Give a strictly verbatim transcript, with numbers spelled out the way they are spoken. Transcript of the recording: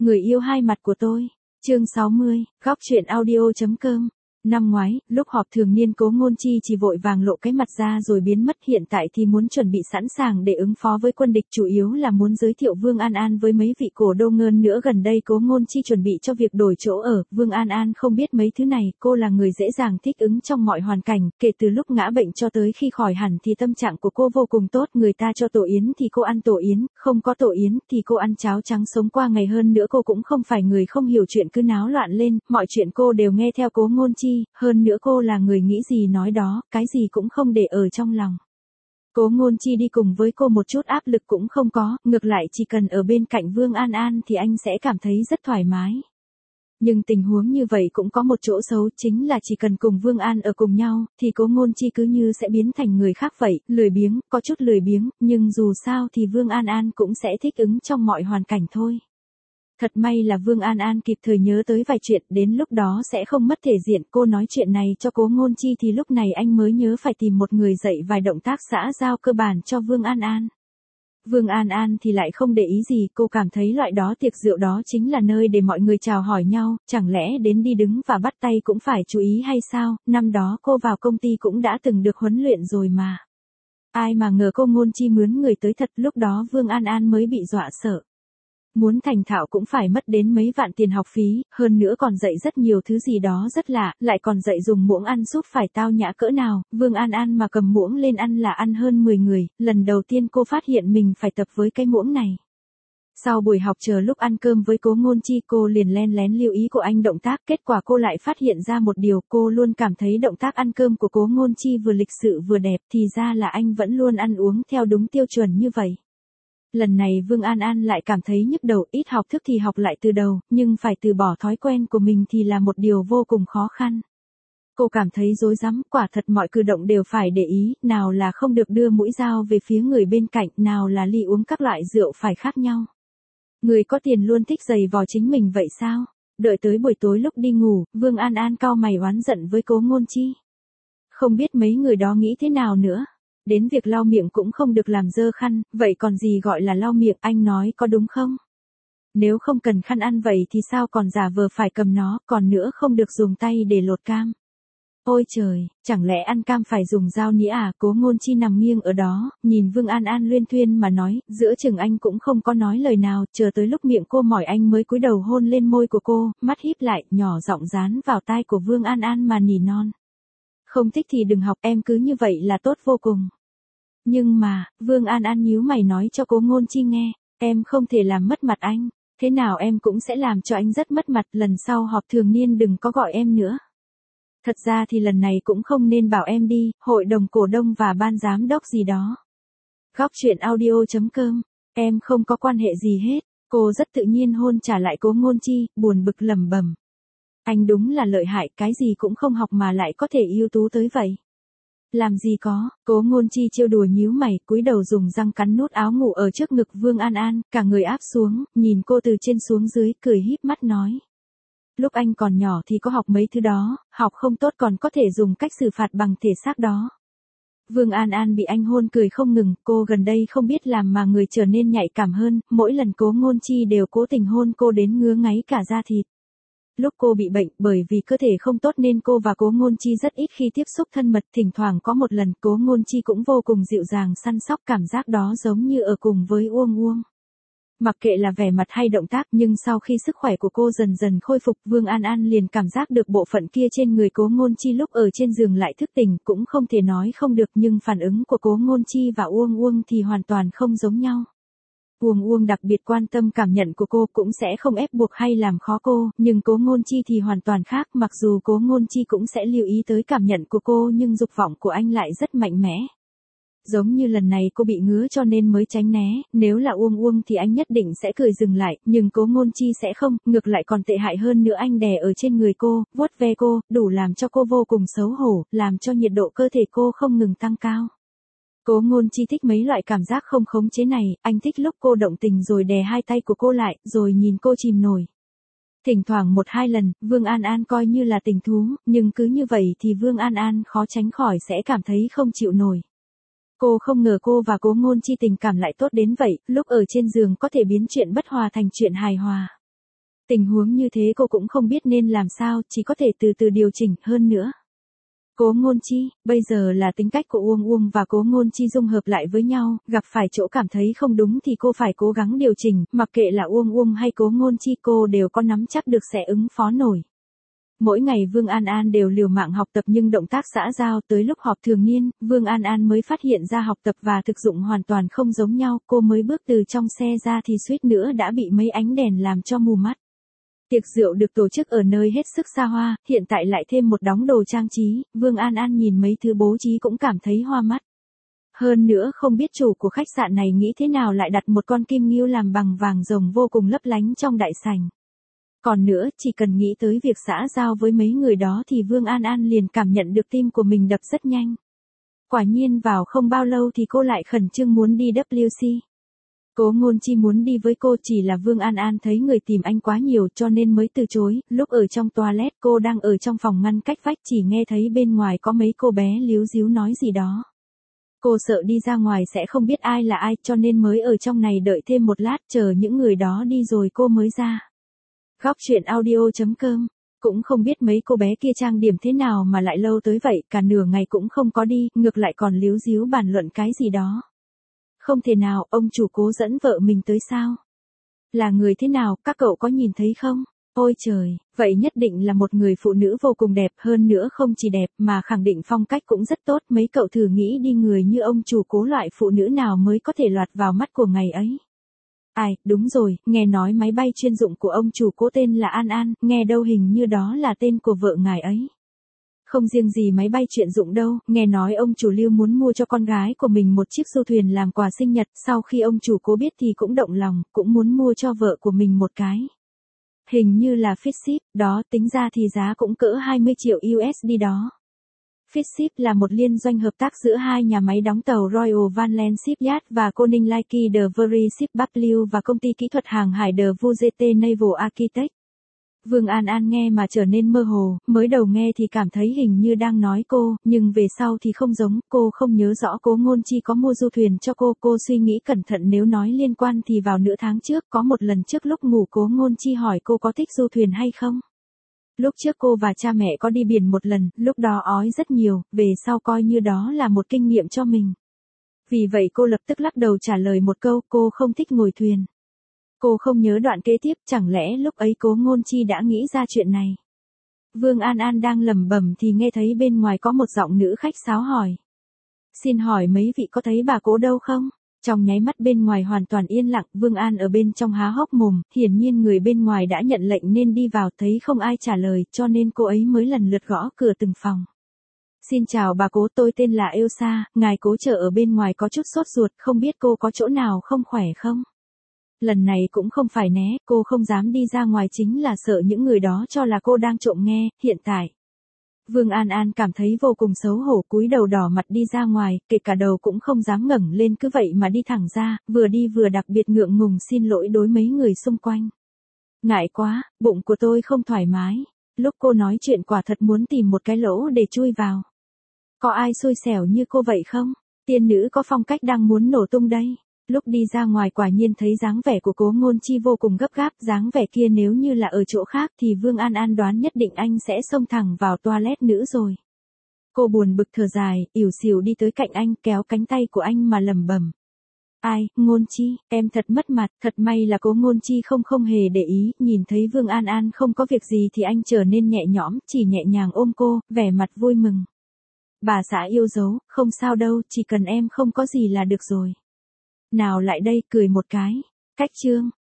Người yêu hai mặt của tôi. Chương sáu mươi, góc truyện audio.com. Năm ngoái, lúc họp thường niên Cố Ngôn Chi chỉ vội vàng lộ cái mặt ra rồi biến mất, hiện tại thì muốn chuẩn bị sẵn sàng để ứng phó với quân địch, chủ yếu là muốn giới thiệu Vương An An với mấy vị cổ đô ngơn nữa. Gần đây Cố Ngôn Chi chuẩn bị cho việc đổi chỗ ở, Vương An An không biết mấy thứ này, cô là người dễ dàng thích ứng trong mọi hoàn cảnh, kể từ lúc ngã bệnh cho tới khi khỏi hẳn thì tâm trạng của cô vô cùng tốt, người ta cho tổ yến thì cô ăn tổ yến, không có tổ yến thì cô ăn cháo trắng sống qua ngày. Hơn nữa cô cũng không phải người không hiểu chuyện cứ náo loạn lên, mọi chuyện cô đều nghe theo Cố Ngôn Chi, hơn nữa cô là người nghĩ gì nói đó, cái gì cũng không để ở trong lòng. Cố Ngôn Chi đi cùng với cô một chút áp lực cũng không có, ngược lại chỉ cần ở bên cạnh Vương An An thì anh sẽ cảm thấy rất thoải mái. Nhưng tình huống như vậy cũng có một chỗ xấu, chính là chỉ cần cùng Vương An ở cùng nhau, thì Cố Ngôn Chi cứ như sẽ biến thành người khác vậy, lười biếng, có chút lười biếng, nhưng dù sao thì Vương An An cũng sẽ thích ứng trong mọi hoàn cảnh thôi. Thật may là Vương An An kịp thời nhớ tới vài chuyện, đến lúc đó sẽ không mất thể diện. Cô nói chuyện này cho Cố Ngôn Chi thì lúc này anh mới nhớ phải tìm một người dạy vài động tác xã giao cơ bản cho Vương An An. Vương An An thì lại không để ý gì, cô cảm thấy loại đó tiệc rượu đó chính là nơi để mọi người chào hỏi nhau, chẳng lẽ đến đi đứng và bắt tay cũng phải chú ý hay sao, năm đó cô vào công ty cũng đã từng được huấn luyện rồi mà. Ai mà ngờ Cố Ngôn Chi mướn người tới thật, lúc đó Vương An An mới bị dọa sợ. Muốn thành thạo cũng phải mất đến mấy vạn tiền học phí, hơn nữa còn dạy rất nhiều thứ gì đó rất lạ, lại còn dạy dùng muỗng ăn súp phải tao nhã cỡ nào. Vương An An mà cầm muỗng lên ăn là ăn hơn mười người, lần đầu tiên cô phát hiện mình phải tập với cái muỗng này. Sau buổi học chờ lúc ăn cơm với Cố Ngôn Chi, cô liền len lén lưu ý của anh động tác, kết quả cô lại phát hiện ra một điều, cô luôn cảm thấy động tác ăn cơm của Cố Ngôn Chi vừa lịch sự vừa đẹp, thì ra là anh vẫn luôn ăn uống theo đúng tiêu chuẩn như vậy. Lần này Vương An An lại cảm thấy nhức đầu, ít học thức thì học lại từ đầu, nhưng phải từ bỏ thói quen của mình thì là một điều vô cùng khó khăn. Cô cảm thấy rối rắm, quả thật mọi cử động đều phải để ý, nào là không được đưa mũi dao về phía người bên cạnh, nào là ly uống các loại rượu phải khác nhau. Người có tiền luôn thích giày vò chính mình vậy sao? Đợi tới buổi tối lúc đi ngủ, Vương An An cau mày oán giận với Cố Ngôn Chi. Không biết mấy người đó nghĩ thế nào nữa. Đến việc lau miệng cũng không được làm dơ khăn, vậy còn gì gọi là lau miệng, anh nói có đúng không? Nếu không cần khăn ăn vậy thì sao còn giả vờ phải cầm nó, còn nữa không được dùng tay để lột cam. Ôi trời, chẳng lẽ ăn cam phải dùng dao nĩa à? Cố Ngôn Chi nằm nghiêng ở đó, nhìn Vương An An luyên thuyên mà nói, giữa chừng anh cũng không có nói lời nào, chờ tới lúc miệng cô mỏi anh mới cúi đầu hôn lên môi của cô, mắt híp lại, nhỏ giọng dán vào tai của Vương An An mà nỉ non. Không thích thì đừng học, em cứ như vậy là tốt vô cùng. Nhưng mà, Vương An An nhíu mày nói cho Cố Ngôn Chi nghe, em không thể làm mất mặt anh, thế nào em cũng sẽ làm cho anh rất mất mặt, lần sau họp thường niên đừng có gọi em nữa. Thật ra thì lần này cũng không nên bảo em đi, hội đồng cổ đông và ban giám đốc gì đó. Góc truyện audio.com, em không có quan hệ gì hết. Cô rất tự nhiên hôn trả lại Cố Ngôn Chi, buồn bực lẩm bẩm. Anh đúng là lợi hại, cái gì cũng không học mà lại có thể ưu tú tới vậy. Làm gì có, Cố Ngôn Chi trêu đùa nhíu mày, cúi đầu dùng răng cắn nút áo ngủ ở trước ngực Vương An An, cả người áp xuống, nhìn cô từ trên xuống dưới, cười híp mắt nói. Lúc anh còn nhỏ thì có học mấy thứ đó, học không tốt còn có thể dùng cách xử phạt bằng thể xác đó. Vương An An bị anh hôn cười không ngừng, cô gần đây không biết làm mà người trở nên nhạy cảm hơn, mỗi lần Cố Ngôn Chi đều cố tình hôn cô đến ngứa ngáy cả da thịt. Lúc cô bị bệnh, bởi vì cơ thể không tốt nên cô và Cố Ngôn Chi rất ít khi tiếp xúc thân mật, thỉnh thoảng có một lần Cố Ngôn Chi cũng vô cùng dịu dàng săn sóc, cảm giác đó giống như ở cùng với Uông Uông. Mặc kệ là vẻ mặt hay động tác, nhưng sau khi sức khỏe của cô dần dần khôi phục, Vương An An liền cảm giác được bộ phận kia trên người Cố Ngôn Chi lúc ở trên giường lại thức tỉnh, cũng không thể nói không được, nhưng phản ứng của Cố Ngôn Chi và Uông Uông thì hoàn toàn không giống nhau. Uông Uông đặc biệt quan tâm cảm nhận của cô, cũng sẽ không ép buộc hay làm khó cô, nhưng Cố Ngôn Chi thì hoàn toàn khác, mặc dù Cố Ngôn Chi cũng sẽ lưu ý tới cảm nhận của cô nhưng dục vọng của anh lại rất mạnh mẽ. Giống như lần này cô bị ngứa cho nên mới tránh né, nếu là Uông Uông thì anh nhất định sẽ cười dừng lại, nhưng Cố Ngôn Chi sẽ không, ngược lại còn tệ hại hơn nữa, anh đè ở trên người cô, vuốt ve cô, đủ làm cho cô vô cùng xấu hổ, làm cho nhiệt độ cơ thể cô không ngừng tăng cao. Cố Ngôn Chi thích mấy loại cảm giác không khống chế này, anh thích lúc cô động tình rồi đè hai tay của cô lại, rồi nhìn cô chìm nổi. Thỉnh thoảng một hai lần, Vương An An coi như là tình thú, nhưng cứ như vậy thì Vương An An khó tránh khỏi sẽ cảm thấy không chịu nổi. Cô không ngờ cô và Cố Ngôn Chi tình cảm lại tốt đến vậy, lúc ở trên giường có thể biến chuyện bất hòa thành chuyện hài hòa. Tình huống như thế cô cũng không biết nên làm sao, chỉ có thể từ từ điều chỉnh hơn nữa. Cố Ngôn Chi, bây giờ là tính cách của Uông Uông và Cố Ngôn Chi dung hợp lại với nhau, gặp phải chỗ cảm thấy không đúng thì cô phải cố gắng điều chỉnh, mặc kệ là Uông Uông hay Cố Ngôn Chi cô đều có nắm chắc được sẽ ứng phó nổi. Mỗi ngày Vương An An đều liều mạng học tập nhưng động tác xã giao tới lúc họp thường niên, Vương An An mới phát hiện ra học tập và thực dụng hoàn toàn không giống nhau, cô mới bước từ trong xe ra thì suýt nữa đã bị mấy ánh đèn làm cho mù mắt. Tiệc rượu được tổ chức ở nơi hết sức xa hoa, hiện tại lại thêm một đống đồ trang trí, Vương An An nhìn mấy thứ bố trí cũng cảm thấy hoa mắt. Hơn nữa không biết chủ của khách sạn này nghĩ thế nào lại đặt một con kim ngưu làm bằng vàng rồng vô cùng lấp lánh trong đại sảnh. Còn nữa, chỉ cần nghĩ tới việc xã giao với mấy người đó thì Vương An An liền cảm nhận được tim của mình đập rất nhanh. Quả nhiên vào không bao lâu thì cô lại khẩn trương muốn đi W C. Cố Ngôn Chi muốn đi với cô chỉ là Vương An An thấy người tìm anh quá nhiều cho nên mới từ chối, lúc ở trong toilet cô đang ở trong phòng ngăn cách vách chỉ nghe thấy bên ngoài có mấy cô bé líu díu nói gì đó. Cô sợ đi ra ngoài sẽ không biết ai là ai cho nên mới ở trong này đợi thêm một lát chờ những người đó đi rồi cô mới ra. Góc truyện audio chấm com, cũng không biết mấy cô bé kia trang điểm thế nào mà lại lâu tới vậy, cả nửa ngày cũng không có đi, ngược lại còn líu díu bàn luận cái gì đó. Không thể nào, ông chủ Cố dẫn vợ mình tới sao? Là người thế nào, các cậu có nhìn thấy không? Ôi trời, vậy nhất định là một người phụ nữ vô cùng đẹp, hơn nữa không chỉ đẹp mà khẳng định phong cách cũng rất tốt, mấy cậu thử nghĩ đi người như ông chủ Cố loại phụ nữ nào mới có thể lọt vào mắt của ngày ấy. Ai, đúng rồi, nghe nói máy bay chuyên dụng của ông chủ Cố tên là An An, nghe đâu hình như đó là tên của vợ ngài ấy. Không riêng gì máy bay chuyên dụng đâu, nghe nói ông chủ Lưu muốn mua cho con gái của mình một chiếc du thuyền làm quà sinh nhật, sau khi ông chủ Cố biết thì cũng động lòng, cũng muốn mua cho vợ của mình một cái. Hình như là Fitship, đó tính ra thì giá cũng cỡ hai mươi triệu U S D đó. Fitship là một liên doanh hợp tác giữa hai nhà máy đóng tàu Royal Vanland Shipyard và Koning Laiki The Very Ship W và công ty kỹ thuật hàng hải The Vujete Naval Architect. Vương An An nghe mà trở nên mơ hồ, mới đầu nghe thì cảm thấy hình như đang nói cô, nhưng về sau thì không giống, cô không nhớ rõ Cố Ngôn Chi có mua du thuyền cho cô, cô suy nghĩ cẩn thận nếu nói liên quan thì vào nửa tháng trước có một lần trước lúc ngủ Cố Ngôn Chi hỏi cô có thích du thuyền hay không. Lúc trước cô và cha mẹ có đi biển một lần, lúc đó ói rất nhiều, về sau coi như đó là một kinh nghiệm cho mình. Vì vậy cô lập tức lắc đầu trả lời một câu, cô không thích ngồi thuyền. Cô không nhớ đoạn kế tiếp, chẳng lẽ lúc ấy Cố Ngôn Chi đã nghĩ ra chuyện này. Vương An An đang lẩm bẩm thì nghe thấy bên ngoài có một giọng nữ khách sáo hỏi. Xin hỏi mấy vị có thấy bà Cố đâu không? Trong nháy mắt bên ngoài hoàn toàn yên lặng, Vương An ở bên trong há hốc mồm, hiển nhiên người bên ngoài đã nhận lệnh nên đi vào, thấy không ai trả lời, cho nên cô ấy mới lần lượt gõ cửa từng phòng. Xin chào bà Cố, tôi tên là Elsa, ngài Cố chờ ở bên ngoài có chút sốt ruột, không biết cô có chỗ nào không khỏe không? Lần này cũng không phải né, cô không dám đi ra ngoài chính là sợ những người đó cho là cô đang trộm nghe, hiện tại. Vương An An cảm thấy vô cùng xấu hổ, cúi đầu đỏ mặt đi ra ngoài, kể cả đầu cũng không dám ngẩng lên cứ vậy mà đi thẳng ra, vừa đi vừa đặc biệt ngượng ngùng xin lỗi đối mấy người xung quanh. Ngại quá, bụng của tôi không thoải mái. Lúc cô nói chuyện quả thật muốn tìm một cái lỗ để chui vào. Có ai xui xẻo như cô vậy không? Tiên nữ có phong cách đang muốn nổ tung đây. Lúc đi ra ngoài quả nhiên thấy dáng vẻ của Cố Ngôn Chi vô cùng gấp gáp, dáng vẻ kia nếu như là ở chỗ khác thì Vương An An đoán nhất định anh sẽ xông thẳng vào toilet nữ rồi. Cô buồn bực thở dài, ỉu xìu đi tới cạnh anh, kéo cánh tay của anh mà lẩm bẩm. Ai, Ngôn Chi, em thật mất mặt, thật may là Cố Ngôn Chi không không hề để ý, nhìn thấy Vương An An không có việc gì thì anh trở nên nhẹ nhõm, chỉ nhẹ nhàng ôm cô, vẻ mặt vui mừng. Bà xã yêu dấu, không sao đâu, chỉ cần em không có gì là được rồi. Nào lại đây, cười một cái. Cách chương.